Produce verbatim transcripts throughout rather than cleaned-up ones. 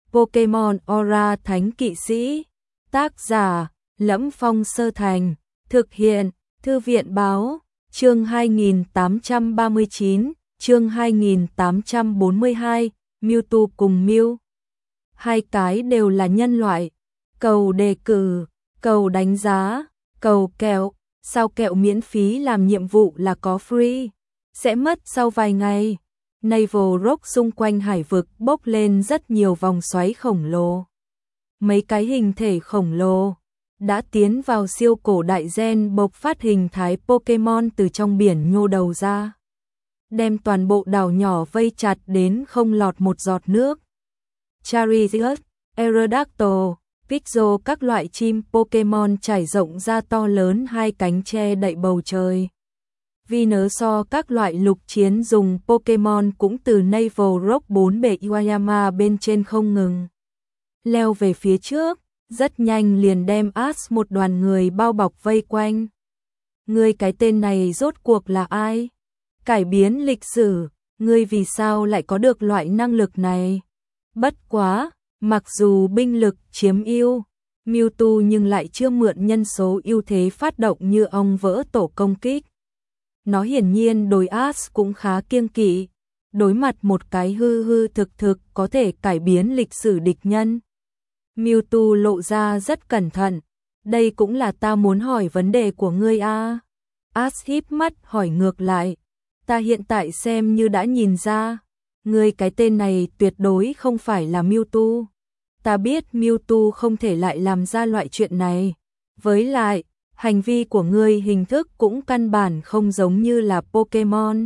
Pokemon Aura Thánh Kỵ Sĩ. Tác giả: Lẫm Phong Sơ Thành. Thực hiện: Thư viện Báo. Chương hai nghìn tám trăm ba mươi chín, chương hai nghìn tám trăm bốn mươi hai, Mewtwo cùng Mew. Hai cái đều là nhân loại. Cầu đề cử, cầu đánh giá, cầu kẹo. Sao kẹo miễn phí làm nhiệm vụ là có free? Sẽ mất sau vài ngày. Naval Rock xung quanh hải vực bốc lên rất nhiều vòng xoáy khổng lồ. Mấy cái hình thể khổng lồ đã tiến vào siêu cổ đại gen bộc phát hình thái Pokemon từ trong biển nhô đầu ra, đem toàn bộ đảo nhỏ vây chặt đến không lọt một giọt nước. Charizard, Aerodactyl, Pixel, các loại chim Pokemon trải rộng ra to lớn hai cánh che đậy bầu trời. Venusaur, các loại lục chiến dùng Pokemon cũng từ Naval Rock bốn bề Iwayama bên trên không ngừng leo về phía trước, rất nhanh liền đem Ash một đoàn người bao bọc vây quanh. Ngươi cái tên này rốt cuộc là ai? Cải biến lịch sử, ngươi vì sao lại có được loại năng lực này? Bất quá, mặc dù binh lực chiếm ưu Mewtwo nhưng lại chưa mượn nhân số ưu thế phát động như ong vỡ tổ công kích. Nó hiển nhiên đối Ash cũng khá kiêng kỵ, đối mặt một cái hư hư thực thực có thể cải biến lịch sử địch nhân. Mewtwo lộ ra rất cẩn thận. Đây cũng là ta muốn hỏi vấn đề của ngươi a. Ash híp mắt hỏi ngược lại. Ta hiện tại xem như đã nhìn ra. Ngươi cái tên này tuyệt đối không phải là Mewtwo. Ta biết Mewtwo không thể lại làm ra loại chuyện này. Với lại, hành vi của ngươi hình thức cũng căn bản không giống như là Pokemon.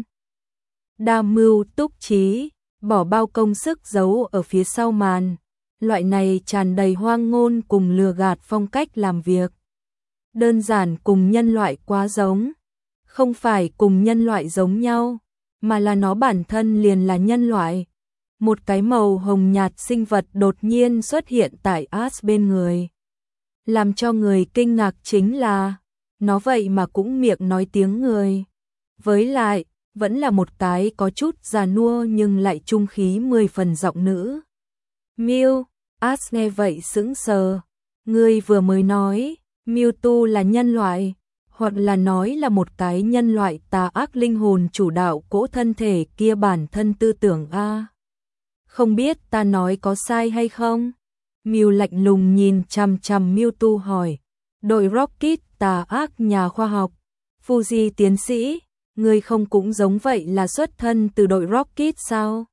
Đa mưu túc trí, bỏ bao công sức giấu ở phía sau màn. Loại này tràn đầy hoang ngôn cùng lừa gạt phong cách làm việc. Đơn giản cùng nhân loại quá giống. Không phải cùng nhân loại giống nhau, mà là nó bản thân liền là nhân loại. Một cái màu hồng nhạt sinh vật đột nhiên xuất hiện tại Ash bên người. Làm cho người kinh ngạc chính là, nó vậy mà cũng miệng nói tiếng người. Với lại, vẫn là một cái có chút già nua nhưng lại trung khí mười phần giọng nữ. Mew, Ash nghe vậy sững sờ. Ngươi vừa mới nói, Mewtwo là nhân loại, hoặc là nói là một cái nhân loại tà ác linh hồn chủ đạo cỗ thân thể kia bản thân tư tưởng a. Không biết ta nói có sai hay không? Mew lạnh lùng nhìn chằm chằm Mewtwo hỏi. Đội Rocket tà ác nhà khoa học, Fuji tiến sĩ, ngươi không cũng giống vậy là xuất thân từ đội Rocket sao?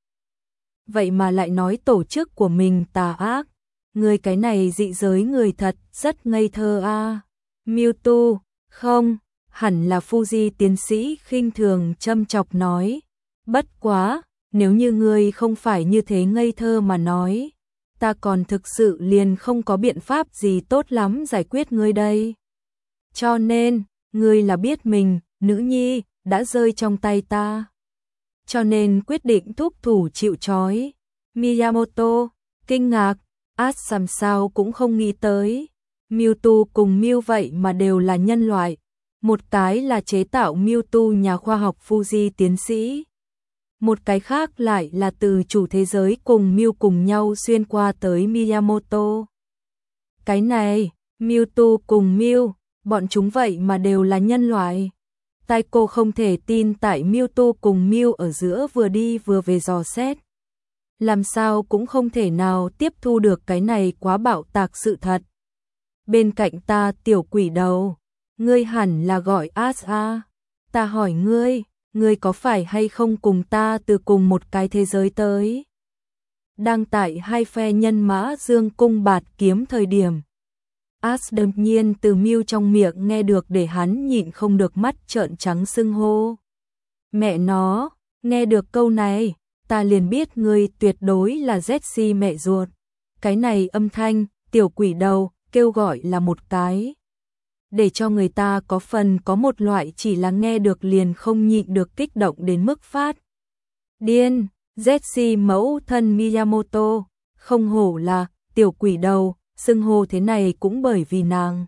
Vậy mà lại nói tổ chức của mình tà ác. Ngươi cái này dị giới người thật rất ngây thơ a. Mewtwo, không, hẳn là Fuji tiến sĩ khinh thường châm chọc nói. Bất quá, nếu như ngươi không phải như thế ngây thơ mà nói, ta còn thực sự liền không có biện pháp gì tốt lắm giải quyết ngươi đây. Cho nên, ngươi là biết mình, nữ nhi, đã rơi trong tay ta. Cho nên quyết định thúc thủ chịu trói. Miyamoto, kinh ngạc, Ash làm sao cũng không nghĩ tới. Mewtwo cùng Mew vậy mà đều là nhân loại. Một cái là chế tạo Mewtwo nhà khoa học Fuji tiến sĩ. Một cái khác lại là từ chủ thế giới cùng Mew cùng nhau xuyên qua tới Miyamoto. Cái này, Mewtwo cùng Mew, bọn chúng vậy mà đều là nhân loại. Tai cô không thể tin tại Mewtwo cùng Mew ở giữa vừa đi vừa về dò xét. Làm sao cũng không thể nào tiếp thu được cái này quá bạo tạc sự thật. Bên cạnh ta tiểu quỷ đầu, ngươi hẳn là gọi Ash a. Ta hỏi ngươi, ngươi có phải hay không cùng ta từ cùng một cái thế giới tới? Đang tại hai phe nhân mã dương cung bạt kiếm thời điểm, Ash đột nhiên từ Mew trong miệng nghe được để hắn nhịn không được mắt trợn trắng sưng hô. Mẹ nó, nghe được câu này, ta liền biết ngươi tuyệt đối là Jessie mẹ ruột. Cái này âm thanh, tiểu quỷ đầu, kêu gọi là một cái. Để cho người ta có phần có một loại chỉ là nghe được liền không nhịn được kích động đến mức phát điên. Jessie mẫu thân Miyamoto, không hổ là tiểu quỷ đầu, xưng hô thế này cũng bởi vì nàng.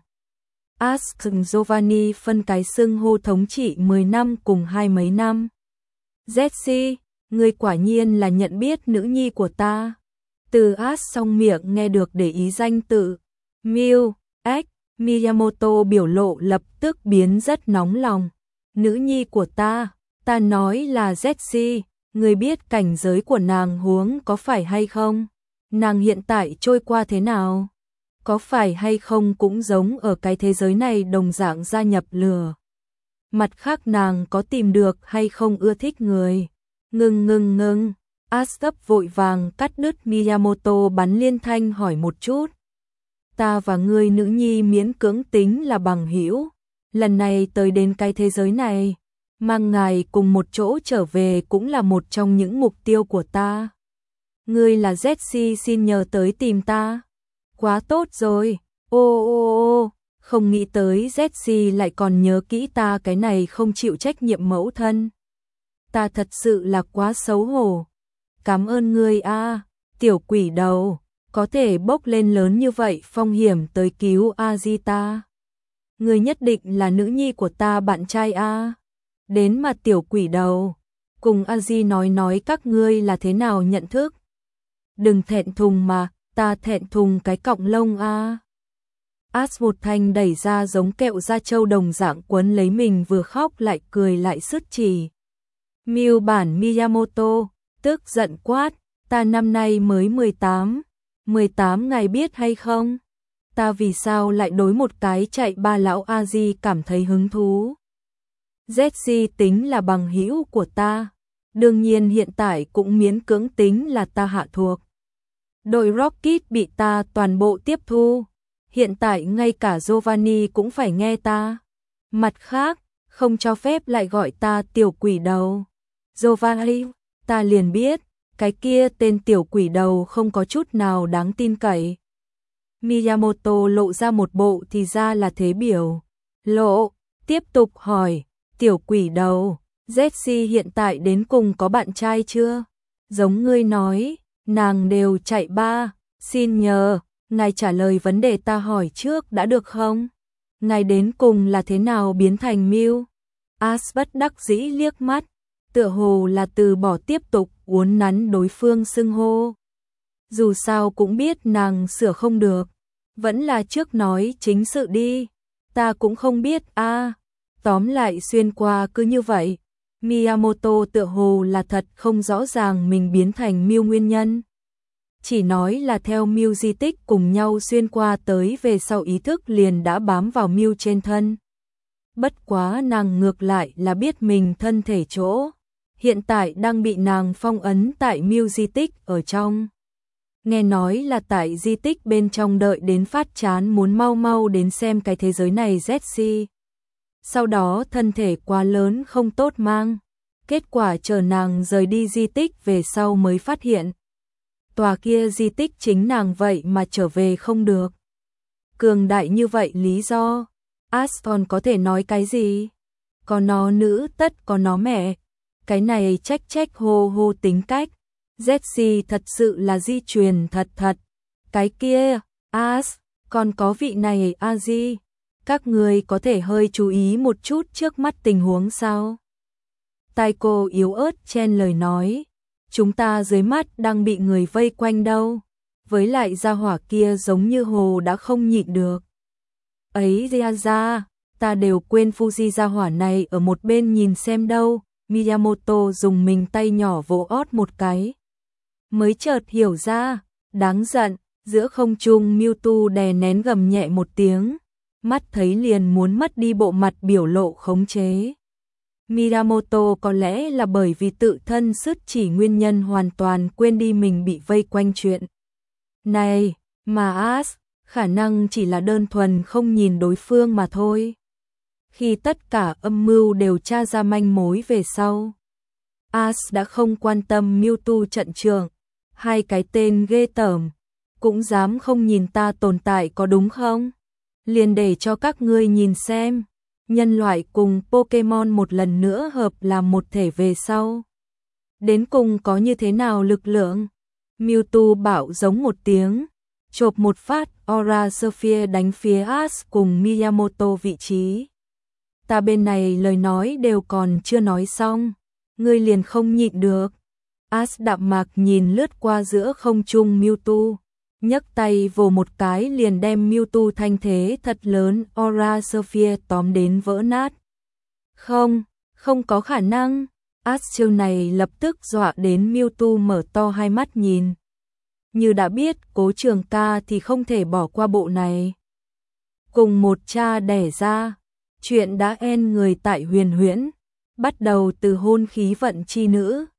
Ash cùng Giovanni phân cái xưng hô thống trị mười năm cùng hai mấy năm. Jessie, ngươi quả nhiên là nhận biết nữ nhi của ta. Từ As trong miệng nghe được để ý danh tự Mew, X, Miyamoto biểu lộ lập tức biến rất nóng lòng. Nữ nhi của ta, ta nói là Zetsu, người biết cảnh giới của nàng huống có phải hay không? Nàng hiện tại trôi qua thế nào? Có phải hay không cũng giống ở cái thế giới này đồng dạng gia nhập lừa? Mặt khác nàng có tìm được hay không ưa thích người? Ngưng ngưng ngưng, Asap vội vàng cắt đứt Miyamoto bắn liên thanh hỏi một chút. Ta và ngươi nữ nhi miễn cưỡng tính là bằng hữu, lần này tới đến cái thế giới này, mang ngài cùng một chỗ trở về cũng là một trong những mục tiêu của ta. Ngươi là Zetsu xin nhờ tới tìm ta. Quá tốt rồi, ô ô ô, không nghĩ tới Zetsu lại còn nhớ kỹ ta cái này không chịu trách nhiệm mẫu thân. Ta thật sự là quá xấu hổ. Cảm ơn ngươi a, tiểu quỷ đầu, có thể bốc lên lớn như vậy phong hiểm tới cứu Aji ta. Ngươi nhất định là nữ nhi của ta bạn trai a. Đến mà tiểu quỷ đầu, cùng Aji nói nói các ngươi là thế nào nhận thức. Đừng thẹn thùng mà, ta thẹn thùng cái cọng lông a. As một thanh đẩy ra giống kẹo da trâu đồng dạng quấn lấy mình vừa khóc lại cười lại sứt chỉ. Mew bản Miyamoto, tức giận quát, ta năm nay mới mười tám, mười tám ngài biết hay không? Ta vì sao lại đối một cái chạy ba lão Aji cảm thấy hứng thú? Zetsu tính là bằng hữu của ta, đương nhiên hiện tại cũng miễn cưỡng tính là ta hạ thuộc. Đội Rocket bị ta toàn bộ tiếp thu, hiện tại ngay cả Giovanni cũng phải nghe ta. Mặt khác, không cho phép lại gọi ta tiểu quỷ đầu. Giovanni, ta liền biết, cái kia tên tiểu quỷ đầu không có chút nào đáng tin cậy. Miyamoto lộ ra một bộ thì ra là thế biểu. Lộ, tiếp tục hỏi, tiểu quỷ đầu, Zetsu hiện tại đến cùng có bạn trai chưa? Giống ngươi nói, nàng đều chạy ba, xin nhờ, ngài trả lời vấn đề ta hỏi trước đã được không? Ngài đến cùng là thế nào biến thành Mew? As bất đắc dĩ liếc mắt, tựa hồ là từ bỏ tiếp tục uốn nắn đối phương xưng hô. Dù sao cũng biết nàng sửa không được, vẫn là trước nói chính sự đi, ta cũng không biết a. À, tóm lại xuyên qua cứ như vậy, Miyamoto tựa hồ là thật không rõ ràng mình biến thành Mew nguyên nhân. Chỉ nói là theo Mew di tích cùng nhau xuyên qua tới về sau ý thức liền đã bám vào Mew trên thân. Bất quá nàng ngược lại là biết mình thân thể chỗ, hiện tại đang bị nàng phong ấn tại Mew di tích ở trong. Nghe nói là tại di tích bên trong đợi đến phát chán muốn mau mau đến xem cái thế giới này Zetsu. Sau đó thân thể quá lớn không tốt mang, kết quả chờ nàng rời đi di tích về sau mới phát hiện. Tòa kia di tích chính nàng vậy mà trở về không được. Cường đại như vậy lý do, Aston có thể nói cái gì? Có nó nữ tất có nó mẹ. Cái này trách trách hô hô tính cách. Zetsu thật sự là di truyền thật thật. Cái kia, As, còn có vị này Aji. Các người có thể hơi chú ý một chút trước mắt tình huống sao? Taiko yếu ớt chen lời nói. Chúng ta dưới mắt đang bị người vây quanh đâu. Với lại gia hỏa kia giống như hồ đã không nhịn được. Ấy ra ra, ta đều quên Fuji gia hỏa này ở một bên nhìn xem đâu. Miyamoto dùng mình tay nhỏ vỗ ót một cái. Mới chợt hiểu ra, đáng giận, giữa không trung Mewtwo đè nén gầm nhẹ một tiếng. Mắt thấy liền muốn mất đi bộ mặt biểu lộ khống chế. Miyamoto có lẽ là bởi vì tự thân sứt chỉ nguyên nhân hoàn toàn quên đi mình bị vây quanh chuyện. Này, mà As, khả năng chỉ là đơn thuần không nhìn đối phương mà thôi. Khi tất cả âm mưu đều tra ra manh mối về sau, As đã không quan tâm Mewtwo trận trường. Hai cái tên ghê tởm, cũng dám không nhìn ta tồn tại có đúng không? Liền để cho các ngươi nhìn xem, nhân loại cùng Pokemon một lần nữa hợp làm một thể về sau. Đến cùng có như thế nào lực lượng? Mewtwo bảo giống một tiếng, chộp một phát Aura Sphere đánh phía As cùng Miyamoto vị trí. Ta bên này lời nói đều còn chưa nói xong, ngươi liền không nhịn được. As đạm mạc nhìn lướt qua giữa không trung Mewtwo, nhấc tay vồ một cái liền đem Mewtwo thanh thế thật lớn Aura Sphere tóm đến vỡ nát. Không, không có khả năng. As chiêu này lập tức dọa đến Mewtwo mở to hai mắt nhìn. Như đã biết Cố Trường Ca thì không thể bỏ qua bộ này. Cùng một cha đẻ ra, chuyện đã en người tại Huyền Huyễn, bắt đầu từ hôn khí vận chi nữ,